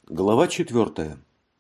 Глава 4.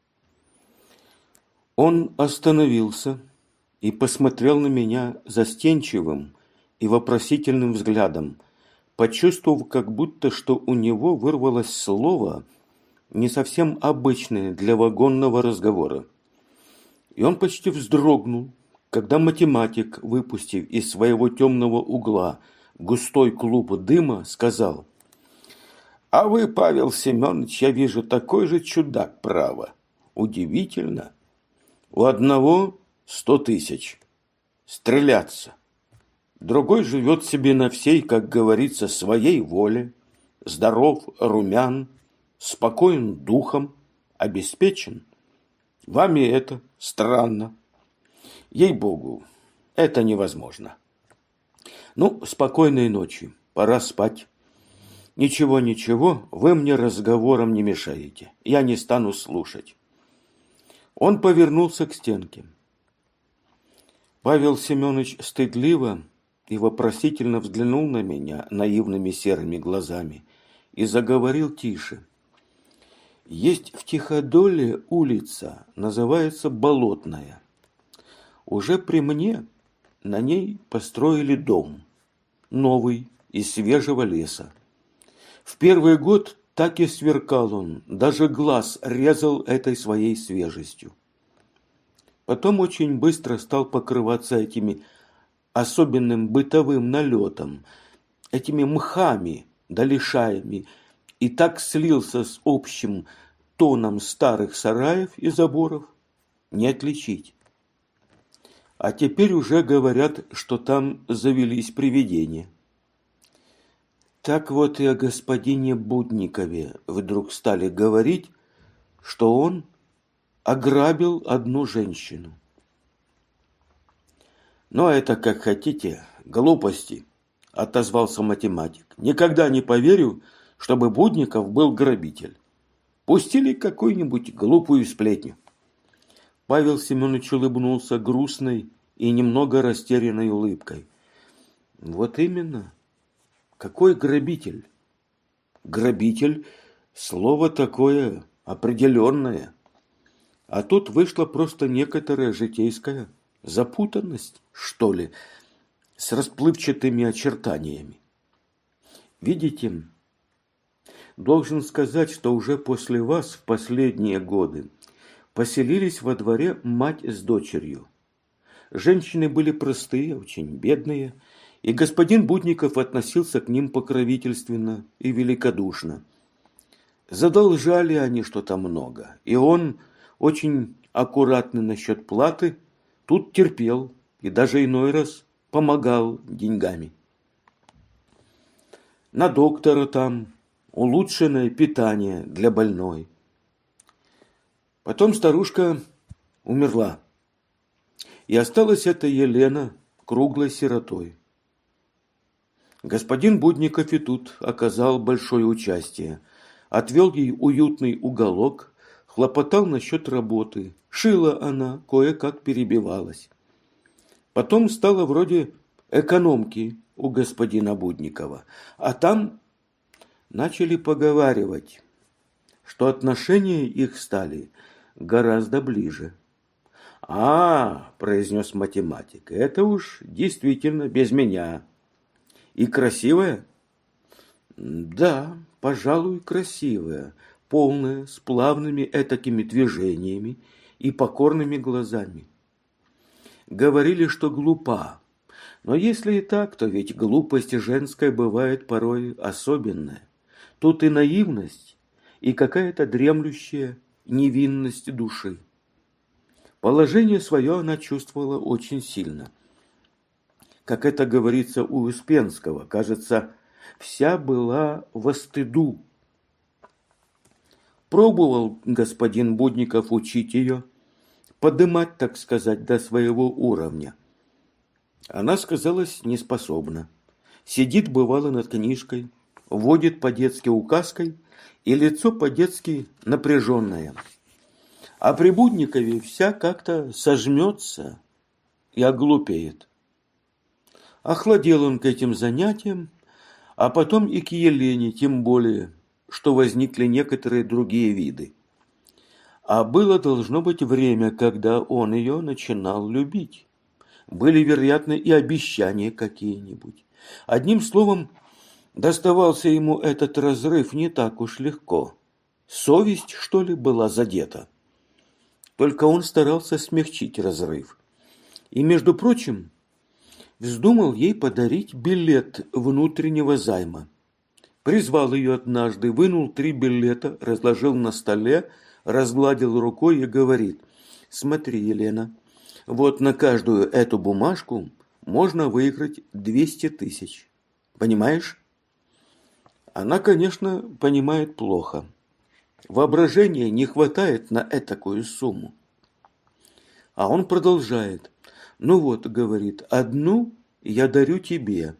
Он остановился и посмотрел на меня застенчивым и вопросительным взглядом, почувствовав, как будто что у него вырвалось слово, не совсем обычное для вагонного разговора. И он почти вздрогнул, когда математик, выпустив из своего темного угла густой клуб дыма, сказал: «А вы, Павел Семенович, я вижу, такой же чудак, право. Удивительно. У одного 100 тысяч. Стреляться. Другой живет себе на всей, как говорится, своей воле. Здоров, румян, спокоен духом, обеспечен. Вами это странно. Ей-богу, это невозможно. Ну, спокойной ночи. Пора спать. Ничего, вы мне разговором не мешаете. Я не стану слушать». Он повернулся к стенке. Павел Семенович стыдливо и вопросительно взглянул на меня наивными серыми глазами и заговорил тише. «Есть в Тиходоле улица, называется Болотная. Уже при мне на ней построили дом, новый, из свежего леса. В первый год так и сверкал он, даже глаз резал этой своей свежестью. Потом очень быстро стал покрываться этими особенным бытовым налетом, этими мхами да лишаями, и так слился с общим тоном старых сараев и заборов, не отличить. А теперь уже говорят, что там завелись привидения. Так вот и о господине Будникове вдруг стали говорить, что он ограбил одну женщину. «Но это, как хотите, глупости», – отозвался математик. «Никогда не поверю, чтобы Будников был грабитель. Пустили какую-нибудь глупую сплетню». Павел Семенович улыбнулся грустной и немного растерянной улыбкой. «Вот именно. Какой грабитель? Грабитель – слово такое определенное. А тут вышла просто некоторая житейская запутанность, что ли, с расплывчатыми очертаниями. Видите, должен сказать, что уже после вас в последние годы поселились во дворе мать с дочерью. Женщины были простые, очень бедные, и господин Будников относился к ним покровительственно и великодушно. Задолжали они что-то много, и он, очень аккуратный насчет платы, тут терпел и даже иной раз помогал деньгами. На доктора там, улучшенное питание для больной. Потом старушка умерла, и осталась эта Елена круглой сиротой. Господин Будников и тут оказал большое участие. Отвел ей уютный уголок, хлопотал насчет работы. Шила она, кое-как перебивалась. Потом стала вроде экономки у господина Будникова. А там начали поговаривать, что отношения их стали гораздо ближе. «А, — произнес математик, — это уж действительно без меня. И красивая?» «Да, пожалуй, красивая, полная, с плавными этакими движениями и покорными глазами. Говорили, что глупа, но если и так, то ведь глупость женская бывает порой особенная. Тут и наивность, и какая-то дремлющая невинность души. Положение свое она чувствовала очень сильно. Как это говорится у Успенского, кажется, вся была во стыду. Пробовал господин Будников учить ее, подымать, так сказать, до своего уровня. Она сказалась неспособна. Сидит, бывало, над книжкой, водит по-детски указкой, и лицо по-детски напряженное. А при Будникове вся как-то сожмется и оглупеет. Охладел он к этим занятиям, а потом и к Елене, тем более, что возникли некоторые другие виды. А было должно быть время, когда он ее начинал любить. Были, вероятно, и обещания какие-нибудь. Одним словом, доставался ему этот разрыв не так уж легко. Совесть, что ли, была задета. Только он старался смягчить разрыв. И, между прочим, вздумал ей подарить билет внутреннего займа. Призвал ее однажды, вынул 3 билета, разложил на столе, разгладил рукой и говорит: «Смотри, Елена, вот на каждую эту бумажку можно выиграть 200 тысяч. Понимаешь?» Она, конечно, понимает плохо. Воображения не хватает на этакую сумму. А он продолжает. «Ну вот, — говорит, — одну я дарю тебе.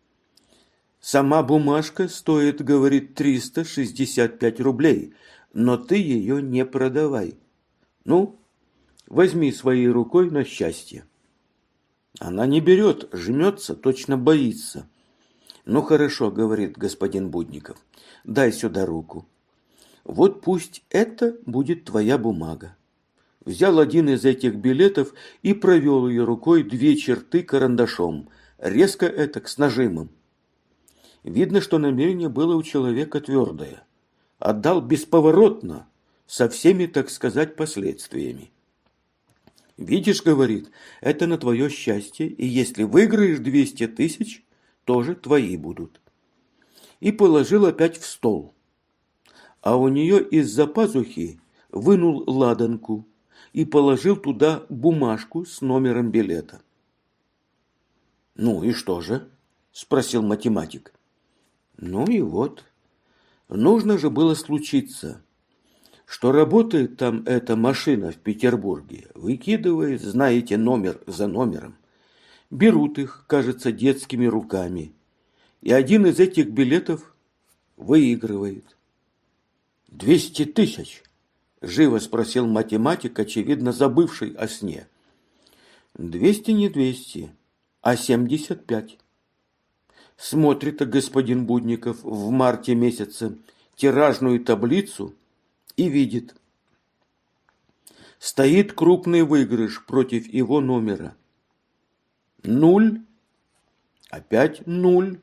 Сама бумажка стоит, — говорит, — 365 рублей, но ты ее не продавай. Ну, возьми своей рукой на счастье». Она не берет, жмется, точно боится. «Ну хорошо, — говорит господин Будников, — дай сюда руку. Вот пусть это будет твоя бумага». Взял один из этих билетов и провел ее рукой 2 черты карандашом, резко этак, с нажимом. Видно, что намерение было у человека твердое. Отдал бесповоротно, со всеми, так сказать, последствиями. «Видишь, — говорит, — это на твое счастье, и если выиграешь 200 тысяч, тоже твои будут». И положил опять в стол. А у нее из-за пазухи вынул ладанку и положил туда бумажку с номером билета. «Ну и что же?» – спросил математик. «Ну и вот. Нужно же было случиться, что работает там эта машина в Петербурге, выкидывает, знаете, номер за номером. Берут их, кажется, детскими руками, и один из этих билетов выигрывает». 200 тысяч? Живо спросил математик, очевидно забывший о сне. 200 не 200, а 75. Смотрит господин Будников в марте месяце тиражную таблицу и видит. Стоит крупный выигрыш против его номера. 0, опять 0,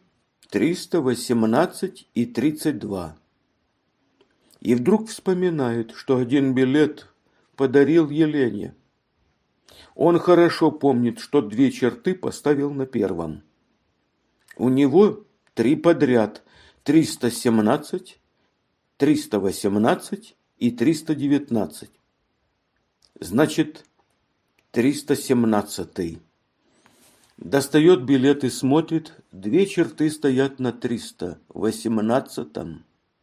318 и 32. И вдруг вспоминает, что один билет подарил Елене. Он хорошо помнит, что 2 черты поставил на первом. У него 3 подряд: 317, 318 и 319. Значит, 317. Достает билет и смотрит, 2 черты стоят на 318.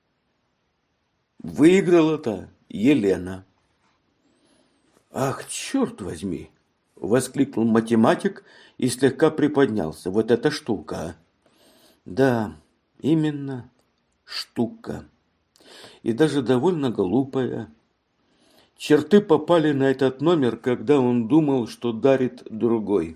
Выиграла-то Елена. «Ах, черт возьми!» – воскликнул математик и слегка приподнялся. «Вот эта штука, а!» «Да, именно штука. И даже довольно глупая. Черты попали на этот номер, когда он думал, что дарит другой.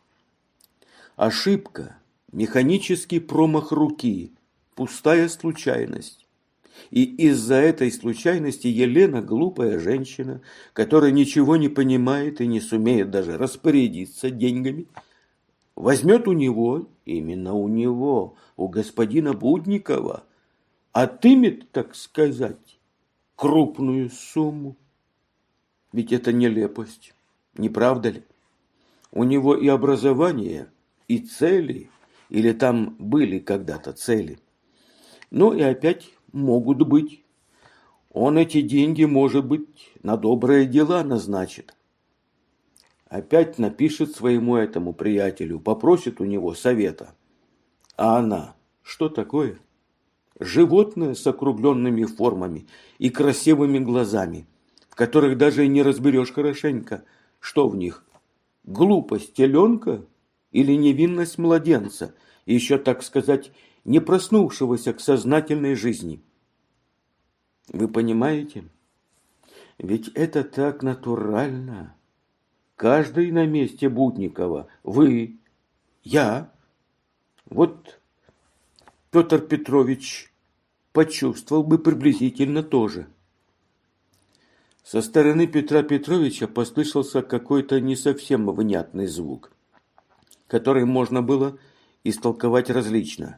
Ошибка, механический промах руки, пустая случайность. И из-за этой случайности Елена, глупая женщина, которая ничего не понимает и не сумеет даже распорядиться деньгами, возьмет у него, именно у него, у господина Будникова, отымет, так сказать, крупную сумму. Ведь это нелепость, не правда ли? У него и образование, и цели, или там были когда-то цели. Ну и опять могут быть. Он эти деньги, может быть, на добрые дела назначит. Опять напишет своему этому приятелю, попросит у него совета. А она, что такое? Животное с округленными формами и красивыми глазами, в которых даже и не разберешь хорошенько, что в них. Глупость теленка или невинность младенца, еще, так сказать, не проснувшегося к сознательной жизни. Вы понимаете? Ведь это так натурально. Каждый на месте Будникова. Вы, я. Вот Петр Петрович почувствовал бы приблизительно то же. Со стороны Петра Петровича послышался какой-то не совсем внятный звук, который можно было истолковать различно.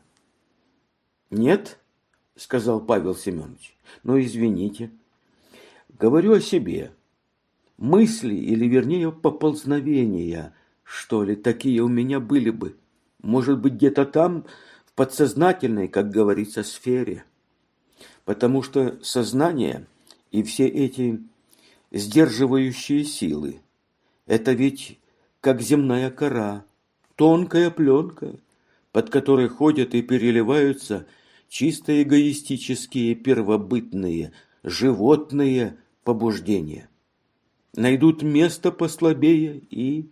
«Нет?» – сказал Павел Семенович. «Ну, извините. Говорю о себе. Мысли, или вернее поползновения, что ли, такие у меня были бы. Может быть, где-то там, в подсознательной, как говорится, сфере. Потому что сознание и все эти сдерживающие силы – это ведь как земная кора, тонкая пленка, под которой ходят и переливаются чисто эгоистические, первобытные, животные побуждения. Найдут место послабее и...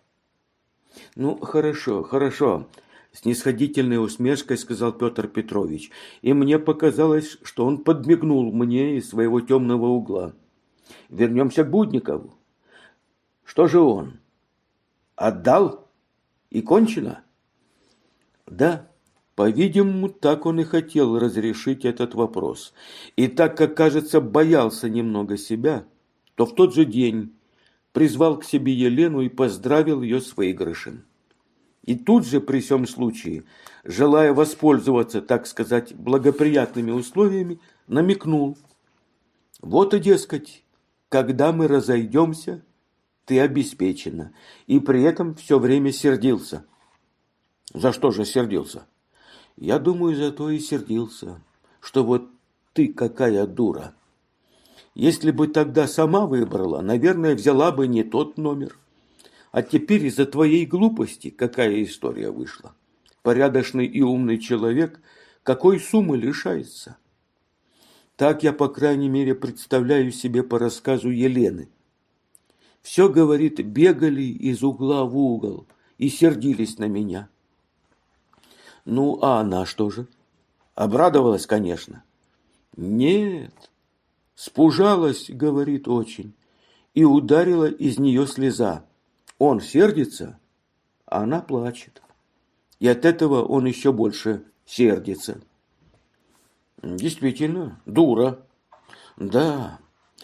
Ну, хорошо, хорошо, снисходительной усмешкой сказал Петр Петрович, и мне показалось, что он подмигнул мне из своего темного угла. Вернемся к Будникову. Что же он? Отдал? И кончено? Да, по-видимому, так он и хотел разрешить этот вопрос. И так как, кажется, боялся немного себя, то в тот же день призвал к себе Елену и поздравил ее с выигрышем. И тут же, при всем случае, желая воспользоваться, так сказать, благоприятными условиями, намекнул. Вот и, дескать, когда мы разойдемся, ты обеспечена. И при этом все время сердился. За что же сердился? Я думаю, за то и сердился, что вот ты какая дура. Если бы тогда сама выбрала, наверное, взяла бы не тот номер. А теперь из-за твоей глупости какая история вышла. Порядочный и умный человек какой суммы лишается. Так я, по крайней мере, представляю себе по рассказу Елены. Все, говорит, бегали из угла в угол и сердились на меня. Ну, а она что же? Обрадовалась, конечно. Нет, спужалась, говорит, очень, и ударила из нее слеза. Он сердится, а она плачет. И от этого он еще больше сердится. Действительно, дура. Да,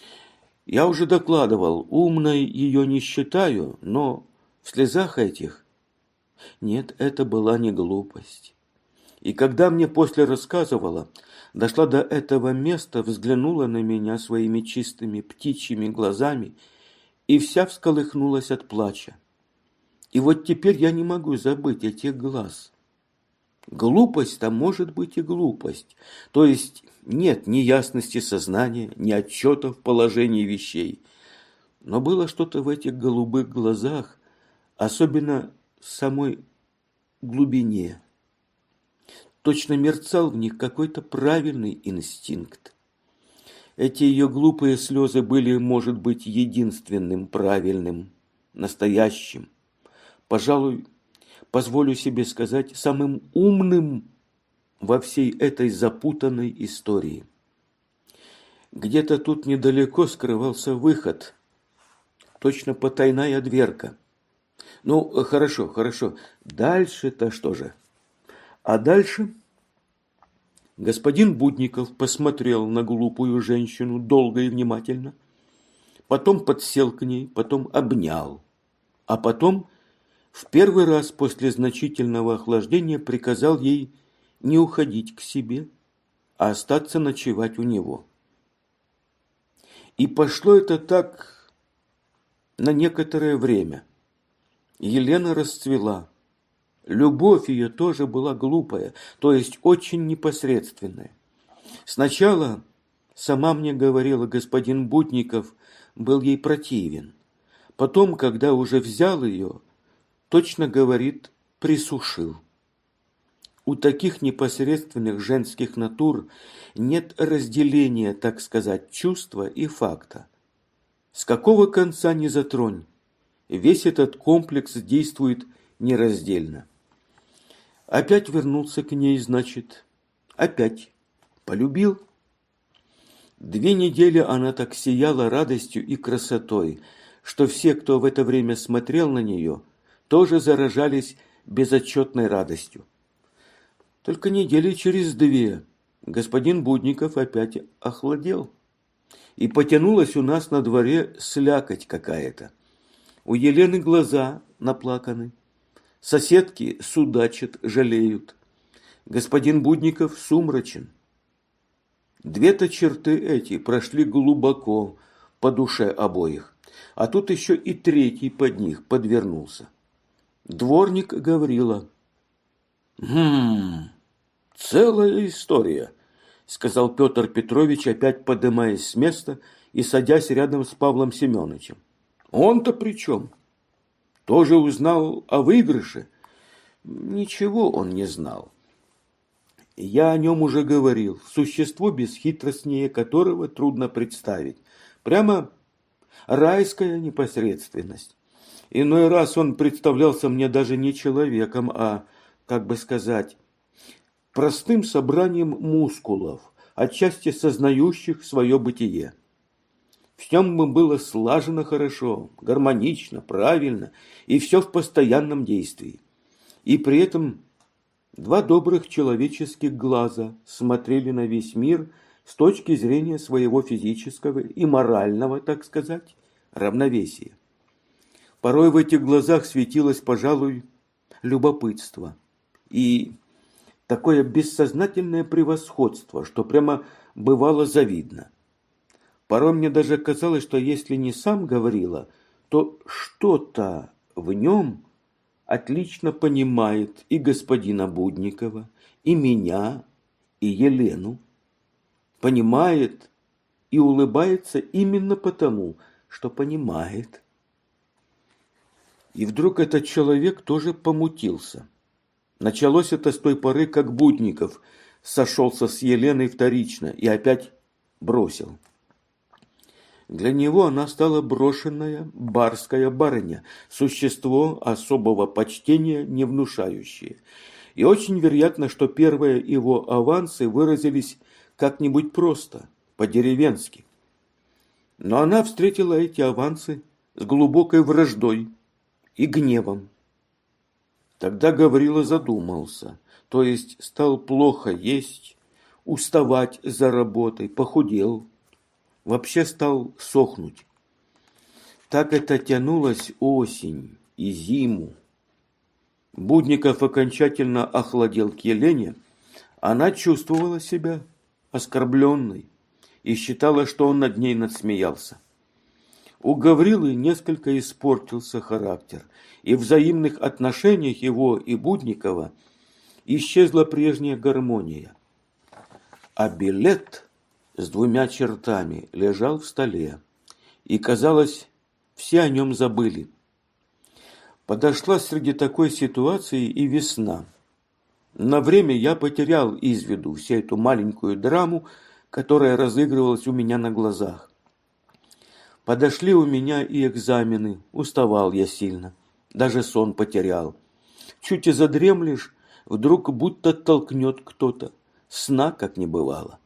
я уже докладывал, умной ее не считаю, но в слезах этих... Нет, это была не глупость. И когда мне после рассказывала, дошла до этого места, взглянула на меня своими чистыми птичьими глазами и вся всколыхнулась от плача. И вот теперь я не могу забыть этих глаз. Глупость-то может быть и глупость. То есть нет ни ясности сознания, ни отчета в положении вещей. Но было что-то в этих голубых глазах, особенно в самой глубине. Точно мерцал в них какой-то правильный инстинкт. Эти ее глупые слезы были, может быть, единственным правильным, настоящим. Пожалуй, позволю себе сказать, самым умным во всей этой запутанной истории. Где-то тут недалеко скрывался выход, точно потайная дверка. Ну, хорошо, хорошо. Дальше-то что же? А дальше господин Будников посмотрел на глупую женщину долго и внимательно, потом подсел к ней, потом обнял, а потом в первый раз после значительного охлаждения приказал ей не уходить к себе, а остаться ночевать у него. И пошло это так на некоторое время. Елена расцвела. Любовь ее тоже была глупая, то есть очень непосредственная. Сначала, сама мне говорила, господин Будников был ей противен. Потом, когда уже взял ее, точно говорит, присушил. У таких непосредственных женских натур нет разделения, так сказать, чувства и факта. С какого конца ни затронь, весь этот комплекс действует нераздельно. Опять вернулся к ней, значит, опять полюбил. 2 недели она так сияла радостью и красотой, что все, кто в это время смотрел на нее, тоже заражались безотчетной радостью. Только недели через 2 господин Будников опять охладел. И потянулась у нас на дворе слякоть какая-то. У Елены глаза наплаканы. Соседки судачат, жалеют. Господин Будников сумрачен. Две-то черты эти прошли глубоко по душе обоих. А тут еще и третий под них подвернулся. Дворник Гаврила. Целая история», — сказал Петр Петрович, опять подымаясь с места и садясь рядом с Павлом Семеновичем. «Он-то при чем? Тоже узнал о выигрыше?» «Ничего он не знал. Я о нем уже говорил. Существо бесхитростнее которого трудно представить. Прямо райская непосредственность. Иной раз он представлялся мне даже не человеком, а, как бы сказать, простым собранием мускулов, отчасти сознающих свое бытие. В нем было слажено хорошо, гармонично, правильно, и все в постоянном действии. И при этом два добрых человеческих глаза смотрели на весь мир с точки зрения своего физического и морального, так сказать, равновесия. Порой в этих глазах светилось, пожалуй, любопытство и такое бессознательное превосходство, что прямо бывало завидно. Порой мне даже казалось, что если не сам Гаврила, то что-то в нем отлично понимает и господина Будникова, и меня, и Елену. Понимает и улыбается именно потому, что понимает. И вдруг этот человек тоже помутился. Началось это с той поры, как Будников сошелся с Еленой вторично и опять бросил. Для него она стала брошенная барская барыня, существо особого почтения не внушающее. И очень вероятно, что первые его авансы выразились как-нибудь просто, по-деревенски. Но она встретила эти авансы с глубокой враждой и гневом. Тогда Гаврила задумался, то есть стал плохо есть, уставать за работой, похудел, вообще стал сохнуть. Так это тянулась осень и зиму. Будников окончательно охладел к Елене, она чувствовала себя оскорбленной и считала, что он над ней надсмеялся. У Гаврилы несколько испортился характер, и в взаимных отношениях его и Будникова исчезла прежняя гармония. А билет с двумя чертами лежал в столе, и, казалось, все о нем забыли. Подошла среди такой ситуации и весна. На время я потерял из виду всю эту маленькую драму, которая разыгрывалась у меня на глазах. Подошли у меня и экзамены, уставал я сильно, даже сон потерял. Чуть и задремлешь, вдруг будто толкнет кто-то, сна как не бывало.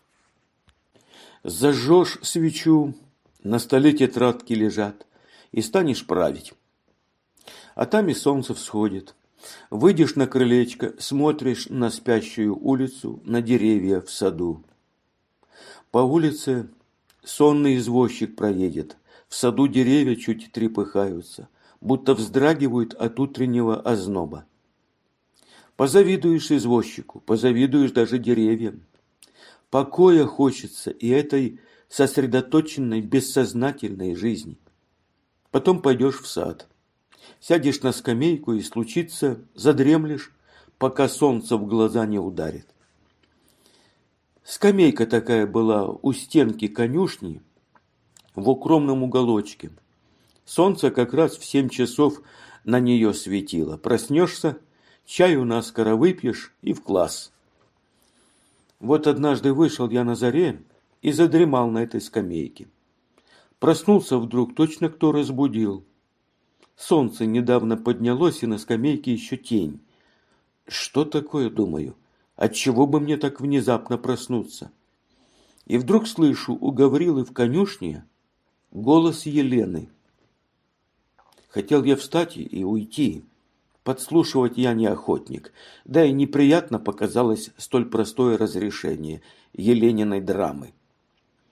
Зажжешь свечу, на столе тетрадки лежат, и станешь править. А там и солнце всходит. Выйдешь на крылечко, смотришь на спящую улицу, на деревья в саду. По улице сонный извозчик проедет, в саду деревья чуть трепыхаются, будто вздрагивают от утреннего озноба. Позавидуешь извозчику, позавидуешь даже деревьям. Покоя хочется и этой сосредоточенной, бессознательной жизни. Потом пойдешь в сад, сядешь на скамейку и, случится, задремлешь, пока солнце в глаза не ударит. Скамейка такая была у стенки конюшни в укромном уголочке. Солнце как раз в 7 часов на нее светило. Проснешься, чаю наскоро выпьешь и в класс. Вот однажды вышел я на заре и задремал на этой скамейке. Проснулся вдруг, точно кто разбудил. Солнце недавно поднялось, и на скамейке еще тень. Что такое, думаю? Отчего бы мне так внезапно проснуться? И вдруг слышу у Гаврилы в конюшне голос Елены. Хотел я встать и уйти. Подслушивать я не охотник, да и неприятно показалось столь простое разрешение Елениной драмы.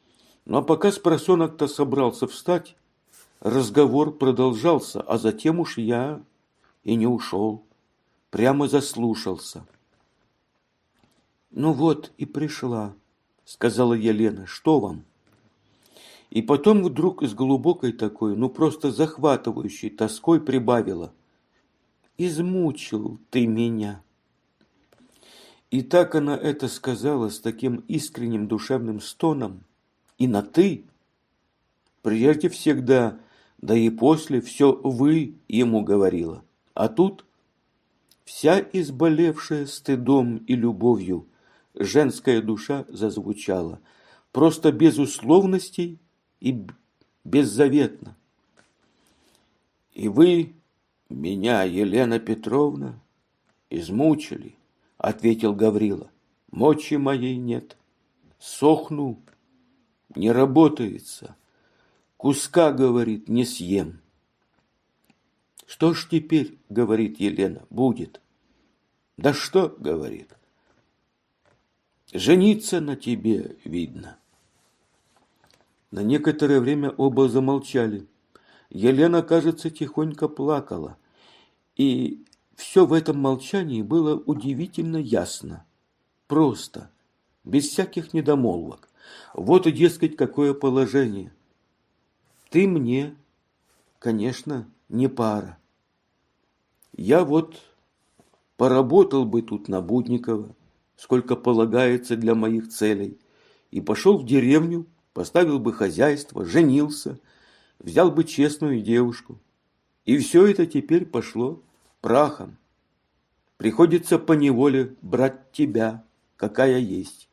Но пока спросонок-то собрался встать, разговор продолжался, а затем уж я и не ушел, прямо заслушался. «Ну вот и пришла», — сказала Елена, — «что вам?» И потом вдруг с глубокой такой, ну просто захватывающей тоской прибавила: «Измучил ты меня». И так она это сказала с таким искренним душевным стоном, и на «ты», прежде всегда, да и после все «вы» ему говорила. А тут вся изболевшая стыдом и любовью женская душа зазвучала, просто без условностей и беззаветно. «И вы меня, Елена Петровна, измучили», — ответил Гаврила. «Мочи моей нет, сохну, не работается, куска, говорит, не съем». «Что ж теперь, — говорит Елена, — будет?» «Да что, — говорит, — жениться на тебе, видно». На некоторое время оба замолчали. Елена, кажется, тихонько плакала, и все в этом молчании было удивительно ясно, просто, без всяких недомолвок. Вот и, дескать, какое положение. Ты мне, конечно, не пара. Я вот поработал бы тут на Будникова, сколько полагается для моих целей, и пошел в деревню, поставил бы хозяйство, женился, взял бы честную девушку. И все это теперь пошло прахом. Приходится поневоле брать тебя, какая есть.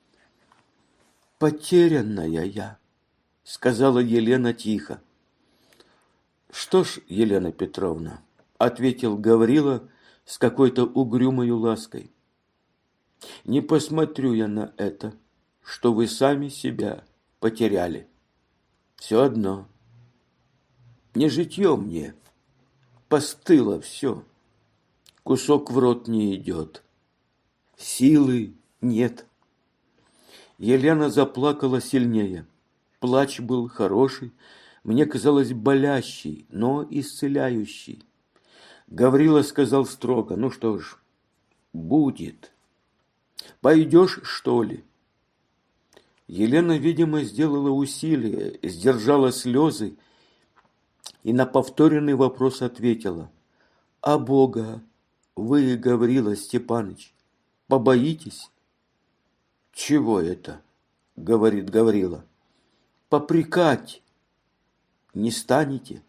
«Потерянная я», — сказала Елена тихо. «Что ж, Елена Петровна», — ответил Гаврила с какой-то угрюмою лаской, — «не посмотрю я на это, что вы сами себя потеряли. Все одно. Не житье мне, постыло все, кусок в рот не идет, силы нет». Елена заплакала сильнее. Плач был хороший, мне казалось, болящий, но исцеляющий. Гаврила сказал строго: «Ну что ж, будет. Пойдешь, что ли?» Елена, видимо, сделала усилие, сдержала слезы и на повторенный вопрос ответила: «А Бога вы, Гаврила Степаныч, побоитесь?» «Чего это?» — говорит Гаврила. «Попрекать не станете?»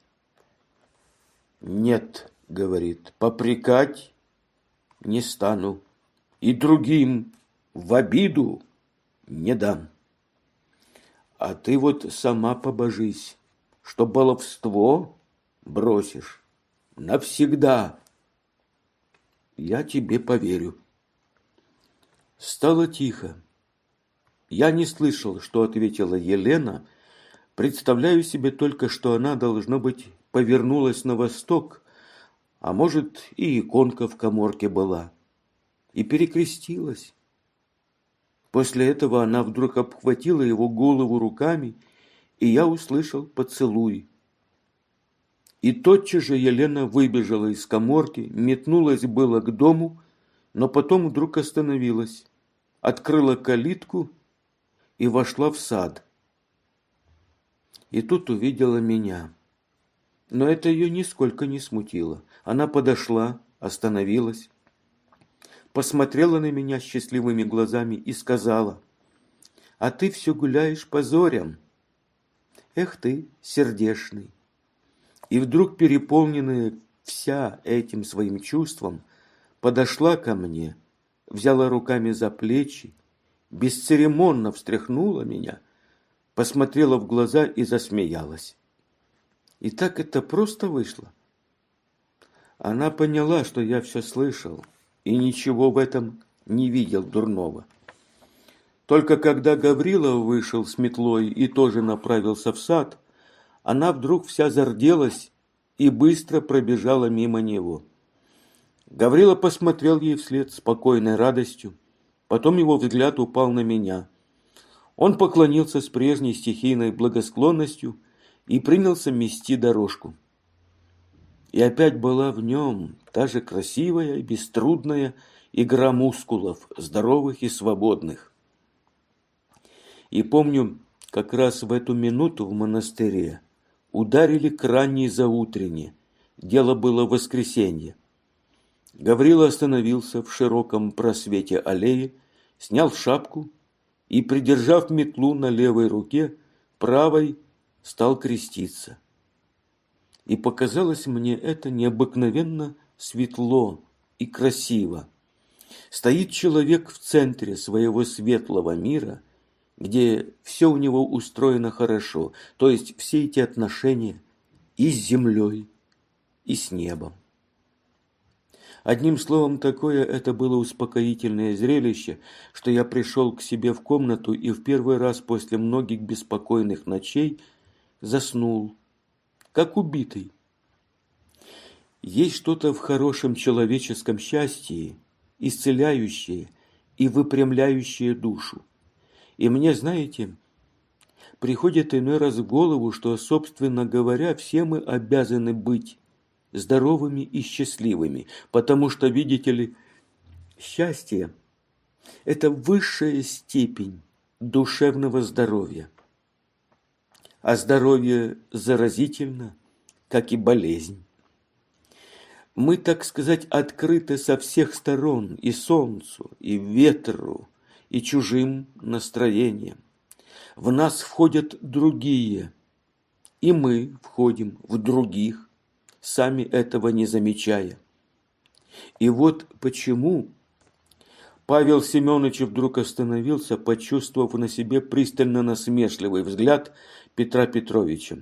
«Нет, — говорит, — попрекать не стану, и другим в обиду не дам. А ты вот сама побожись, что баловство бросишь навсегда. Я тебе поверю». Стало тихо. Я не слышал, что ответила Елена. Представляю себе только, что она, должно быть, повернулась на восток, а может, и иконка в каморке была, и перекрестилась. После этого она вдруг обхватила его голову руками, и я услышал поцелуй. И тотчас же Елена выбежала из каморки, метнулась было к дому, но потом вдруг остановилась, открыла калитку и вошла в сад. И тут увидела меня. Но это ее нисколько не смутило. Она подошла, остановилась, посмотрела на меня счастливыми глазами и сказала: «А ты все гуляешь по зорям. Эх ты, сердешный». И вдруг, переполненная вся этим своим чувством, подошла ко мне, взяла руками за плечи, бесцеремонно встряхнула меня, посмотрела в глаза и засмеялась. И так это просто вышло. Она поняла, что я все слышал, и ничего в этом не видел дурного. Только когда Гаврила вышел с метлой и тоже направился в сад, она вдруг вся зарделась и быстро пробежала мимо него. Гаврила посмотрел ей вслед спокойной радостью, потом его взгляд упал на меня. Он поклонился с прежней стихийной благосклонностью и принялся мести дорожку. И опять была в нем та же красивая и беструдная игра мускулов, здоровых и свободных. И помню, как раз в эту минуту в монастыре ударили к ранней заутренне. Дело было в воскресенье. Гаврила остановился в широком просвете аллеи, снял шапку и, придержав метлу на левой руке, правой стал креститься. И показалось мне это необыкновенно светло и красиво. Стоит человек в центре своего светлого мира, где все у него устроено хорошо, то есть все эти отношения и с землей, и с небом. Одним словом, такое это было успокоительное зрелище, что я пришел к себе в комнату и в первый раз после многих беспокойных ночей заснул, как убитый. Есть что-то в хорошем человеческом счастье, исцеляющее и выпрямляющее душу. И мне, знаете, приходит иной раз в голову, что, собственно говоря, все мы обязаны быть здоровыми и счастливыми, потому что, видите ли, счастье – это высшая степень душевного здоровья. А здоровье заразительно, как и болезнь. Мы, так сказать, открыты со всех сторон и солнцу, и ветру, и чужим настроениям. В нас входят другие, и мы входим в других, сами этого не замечая. И вот почему Павел Семенович вдруг остановился, почувствовав на себе пристально насмешливый взгляд Петра Петровича.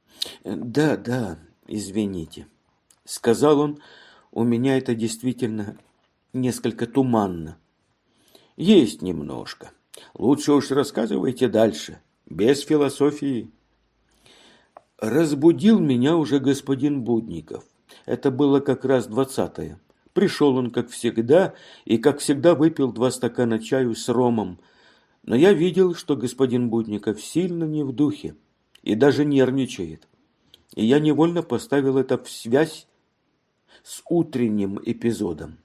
«Да, извините», — сказал он, — «у меня это действительно несколько туманно». «Есть немножко. Лучше уж рассказывайте дальше, без философии». Разбудил меня уже господин Будников. Это было как раз 20-е. Пришел он, как всегда, и, как всегда, выпил 2 стакана чаю с ромом. Но я видел, что господин Будников сильно не в духе и даже нервничает. И я невольно поставил это в связь с утренним эпизодом.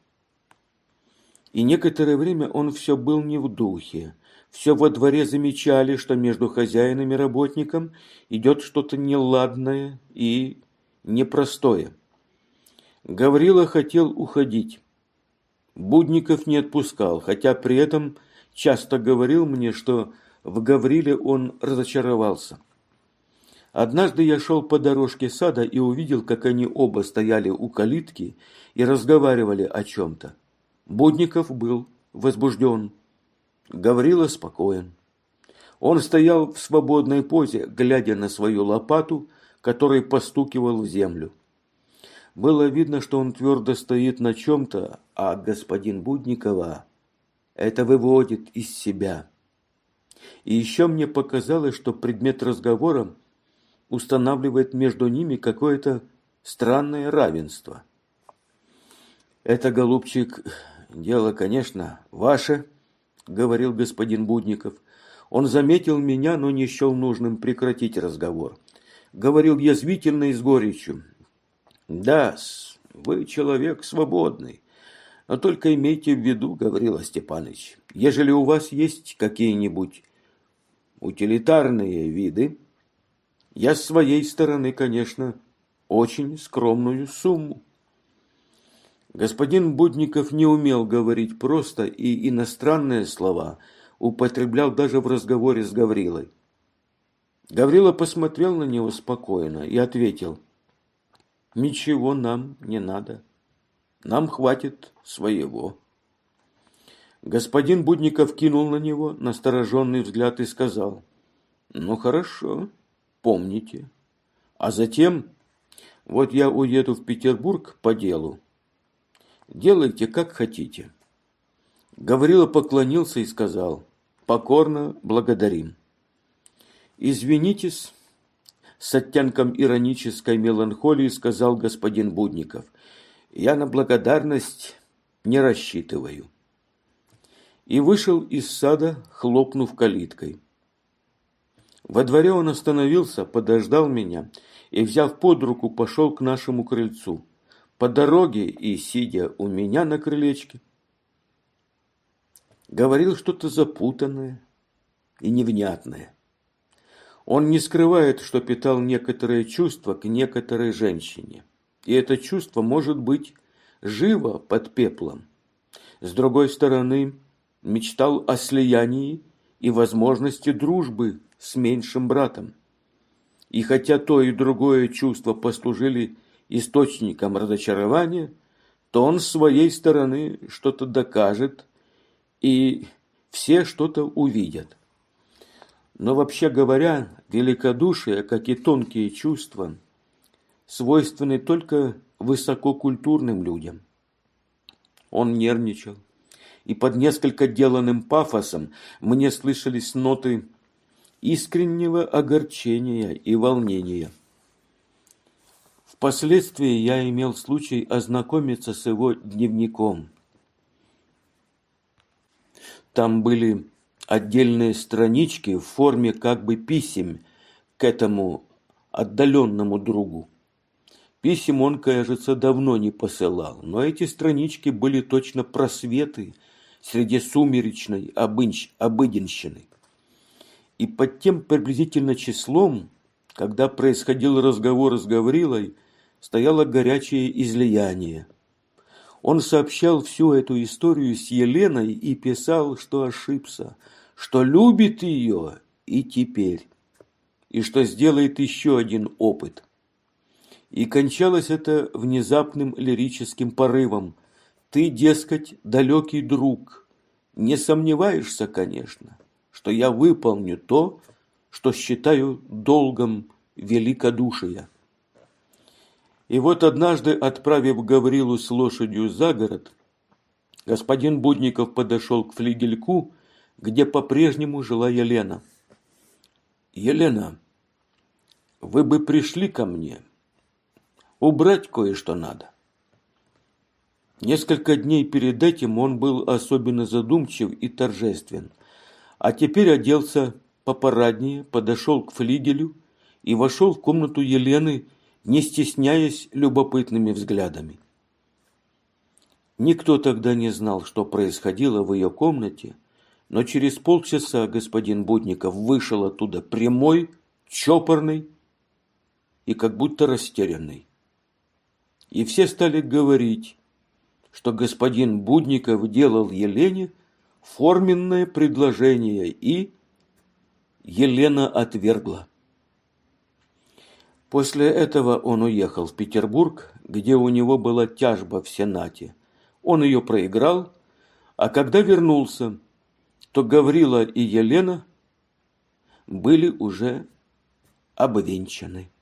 И некоторое время он все был не в духе. Все во дворе замечали, что между хозяином и работником идет что-то неладное и непростое. Гаврила хотел уходить. Будников не отпускал, хотя при этом часто говорил мне, что в Гавриле он разочаровался. Однажды я шел по дорожке сада и увидел, как они оба стояли у калитки и разговаривали о чем-то. Будников был возбужден, Гаврила спокоен. Он стоял в свободной позе, глядя на свою лопату, которой постукивал в землю. Было видно, что он твердо стоит на чем-то, а господин Будникова это выводит из себя. И еще мне показалось, что предмет разговора устанавливает между ними какое-то странное равенство. «Это, голубчик, дело, конечно, ваше», — говорил господин Будников. Он заметил меня, но не счел нужным прекратить разговор. Говорил язвительно и с горечью. «Да, вы человек свободный, но только имейте в виду, Гаврила Степанович, ежели у вас есть какие-нибудь утилитарные виды, я с своей стороны, конечно, очень скромную сумму». Господин Будников не умел говорить просто и иностранные слова употреблял даже в разговоре с Гаврилой. Гаврила посмотрел на него спокойно и ответил: «Ничего нам не надо. Нам хватит своего». Господин Будников кинул на него настороженный взгляд и сказал: «Ну хорошо, помните. А затем, вот я уеду в Петербург по делу. Делайте, как хотите». Гаврила поклонился и сказал: «Покорно благодарим». «Извинитесь», — с оттенком иронической меланхолии сказал господин Будников, «я на благодарность не рассчитываю». И вышел из сада, хлопнув калиткой. Во дворе он остановился, подождал меня и, взяв под руку, пошел к нашему крыльцу. По дороге и, сидя у меня на крылечке, говорил что-то запутанное и невнятное. Он не скрывает, что питал некоторые чувства к некоторой женщине. И это чувство может быть живо под пеплом. С другой стороны, мечтал о слиянии и возможности дружбы с меньшим братом. И хотя то и другое чувство послужили источником разочарования, то он с своей стороны что-то докажет, и все что-то увидят. Но вообще говоря, великодушие, как и тонкие чувства, свойственны только высококультурным людям. Он нервничал, и под несколько деланным пафосом мне слышались ноты искреннего огорчения и волнения. Впоследствии я имел случай ознакомиться с его дневником. Там были отдельные странички в форме как бы писем к этому отдаленному другу. Писем он, кажется, давно не посылал, но эти странички были точно просветы среди сумеречной обыденщины. И под тем приблизительно числом, когда происходил разговор с Гаврилой, стояло горячее излияние. Он сообщал всю эту историю с Еленой и писал, что ошибся, что любит ее и теперь, и что сделает еще один опыт. И кончалось это внезапным лирическим порывом. Ты, дескать, далекий друг, не сомневаешься, конечно, что я выполню то, что считаю долгом великодушия. И вот однажды, отправив Гаврилу с лошадью за город, господин Будников подошел к флигельку, где по-прежнему жила Елена. «Елена, вы бы пришли ко мне? Убрать кое-что надо». Несколько дней перед этим он был особенно задумчив и торжествен, а теперь оделся попараднее, подошел к флигелю и вошел в комнату Елены, не стесняясь любопытными взглядами. Никто тогда не знал, что происходило в ее комнате, но через полчаса господин Будников вышел оттуда прямой, чопорный и как будто растерянный. И все стали говорить, что господин Будников делал Елене форменное предложение, и Елена отвергла. После этого он уехал в Петербург, где у него была тяжба в Сенате. Он ее проиграл, а когда вернулся, то Гаврила и Елена были уже обвенчаны.